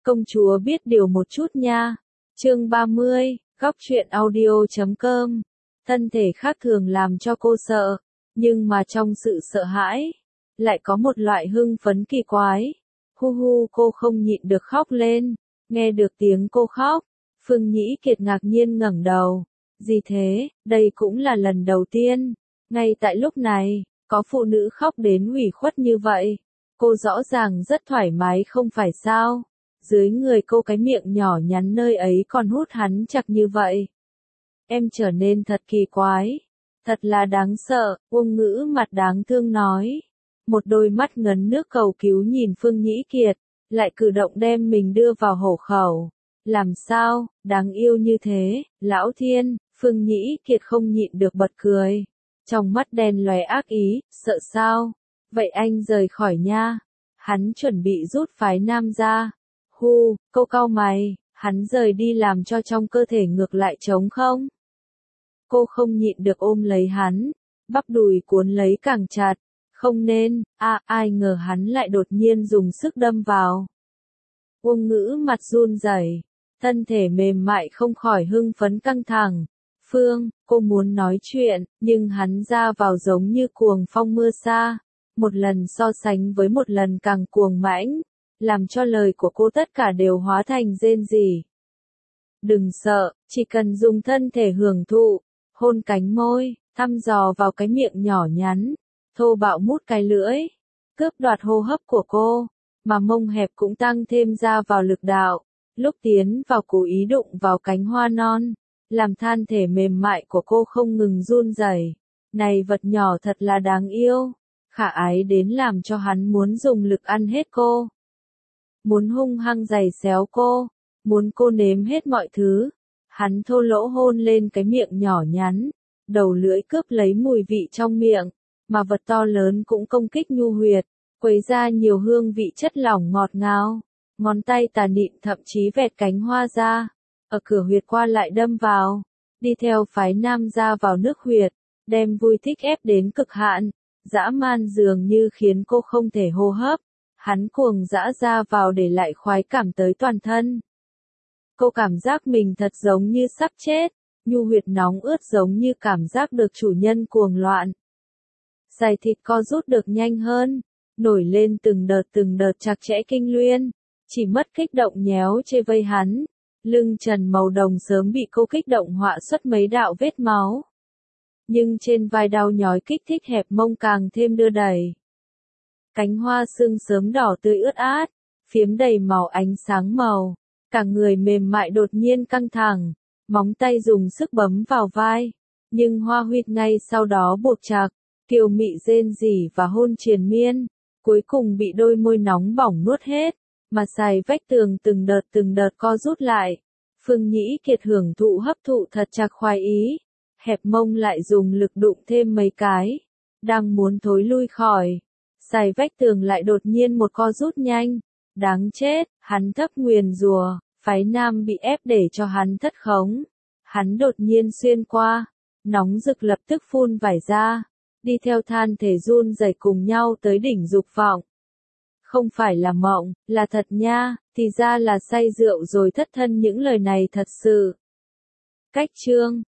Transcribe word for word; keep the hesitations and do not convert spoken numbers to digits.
Công chúa biết điều một chút nha. Chương ba mươi, góc truyện audio chấm com. Thân thể khác thường làm cho cô sợ, nhưng mà trong sự sợ hãi, lại có một loại hưng phấn kỳ quái. Hu hu, cô không nhịn được khóc lên. Nghe được tiếng cô khóc, Phương Nhĩ Kiệt ngạc nhiên ngẩng đầu. Gì thế, đây cũng là lần đầu tiên. Ngay tại lúc này, có phụ nữ khóc đến ủy khuất như vậy. Cô rõ ràng rất thoải mái không phải sao? Dưới người cô cái miệng nhỏ nhắn nơi ấy còn hút hắn chặt như vậy. Em trở nên thật kỳ quái. Thật là đáng sợ, Uông Ngữ mặt đáng thương nói. Một đôi mắt ngấn nước cầu cứu nhìn Phương Nhĩ Kiệt, lại cử động đem mình đưa vào hổ khẩu. Làm sao, đáng yêu như thế, lão thiên, Phương Nhĩ Kiệt không nhịn được bật cười. Trong mắt đen lóe ác ý, sợ sao? Vậy anh rời khỏi nha. Hắn chuẩn bị rút phái nam ra. Hu, cô cau mày, hắn rời đi làm cho trong cơ thể ngược lại trống không? Cô không nhịn được ôm lấy hắn, bắp đùi cuốn lấy càng chặt. Không nên, à, ai ngờ hắn lại đột nhiên dùng sức đâm vào. Uông Ngữ mặt run rẩy, thân thể mềm mại không khỏi hưng phấn căng thẳng. Phương, cô muốn nói chuyện, nhưng hắn ra vào giống như cuồng phong mưa xa. Một lần so sánh với một lần càng cuồng mãnh, làm cho lời của cô tất cả đều hóa thành rên rỉ. Đừng sợ, chỉ cần dùng thân thể hưởng thụ, hôn cánh môi, thăm dò vào cái miệng nhỏ nhắn, thô bạo mút cái lưỡi, cướp đoạt hô hấp của cô, mà mông hẹp cũng tăng thêm ra vào lực đạo, lúc tiến vào cố ý đụng vào cánh hoa non, làm than thể mềm mại của cô không ngừng run rẩy. Này vật nhỏ thật là đáng yêu, khả ái đến làm cho hắn muốn dùng lực ăn hết cô. Muốn hung hăng giày xéo cô, muốn cô nếm hết mọi thứ. Hắn thô lỗ hôn lên cái miệng nhỏ nhắn, đầu lưỡi cướp lấy mùi vị trong miệng, mà vật to lớn cũng công kích nhu huyệt, quấy ra nhiều hương vị chất lỏng ngọt ngào. Ngón tay tà nịm thậm chí vẹt cánh hoa ra, ở cửa huyệt qua lại đâm vào, đi theo phái nam ra vào nước huyệt, đem vui thích ép đến cực hạn, dã man dường như khiến cô không thể hô hấp. Hắn cuồng dã ra vào để lại khoái cảm tới toàn thân. Cô cảm giác mình thật giống như sắp chết, nhu huyệt nóng ướt giống như cảm giác được chủ nhân cuồng loạn. Dài thịt co rút được nhanh hơn, nổi lên từng đợt từng đợt chặt chẽ kinh luyên, chỉ mất kích động nhéo chê vây hắn. Lưng trần màu đồng sớm bị cô kích động họa xuất mấy đạo vết máu. Nhưng trên vai đau nhói kích thích hẹp mông càng thêm đưa đẩy. Cánh hoa sưng sớm đỏ tươi ướt át, phiếm đầy màu ánh sáng màu, cả người mềm mại đột nhiên căng thẳng, móng tay dùng sức bấm vào vai, nhưng hoa huyệt ngay sau đó buộc chặt, kiều mị rên rỉ và hôn triền miên, cuối cùng bị đôi môi nóng bỏng nuốt hết, mà xài vách tường từng đợt từng đợt co rút lại. Phương Nhĩ Kiệt hưởng thụ hấp thụ thật chặt khoái ý, hẹp mông lại dùng lực đụng thêm mấy cái, đang muốn thối lui khỏi. Xài vách tường lại đột nhiên một co rút nhanh, đáng chết, hắn thấp nguyền rùa, phái nam bị ép để cho hắn thất khống. Hắn đột nhiên xuyên qua, nóng rực lập tức phun vải ra, đi theo than thể run rẩy cùng nhau tới đỉnh dục vọng. Không phải là mộng, là thật nha, thì ra là say rượu rồi thất thân, những lời này thật sự. Cách chương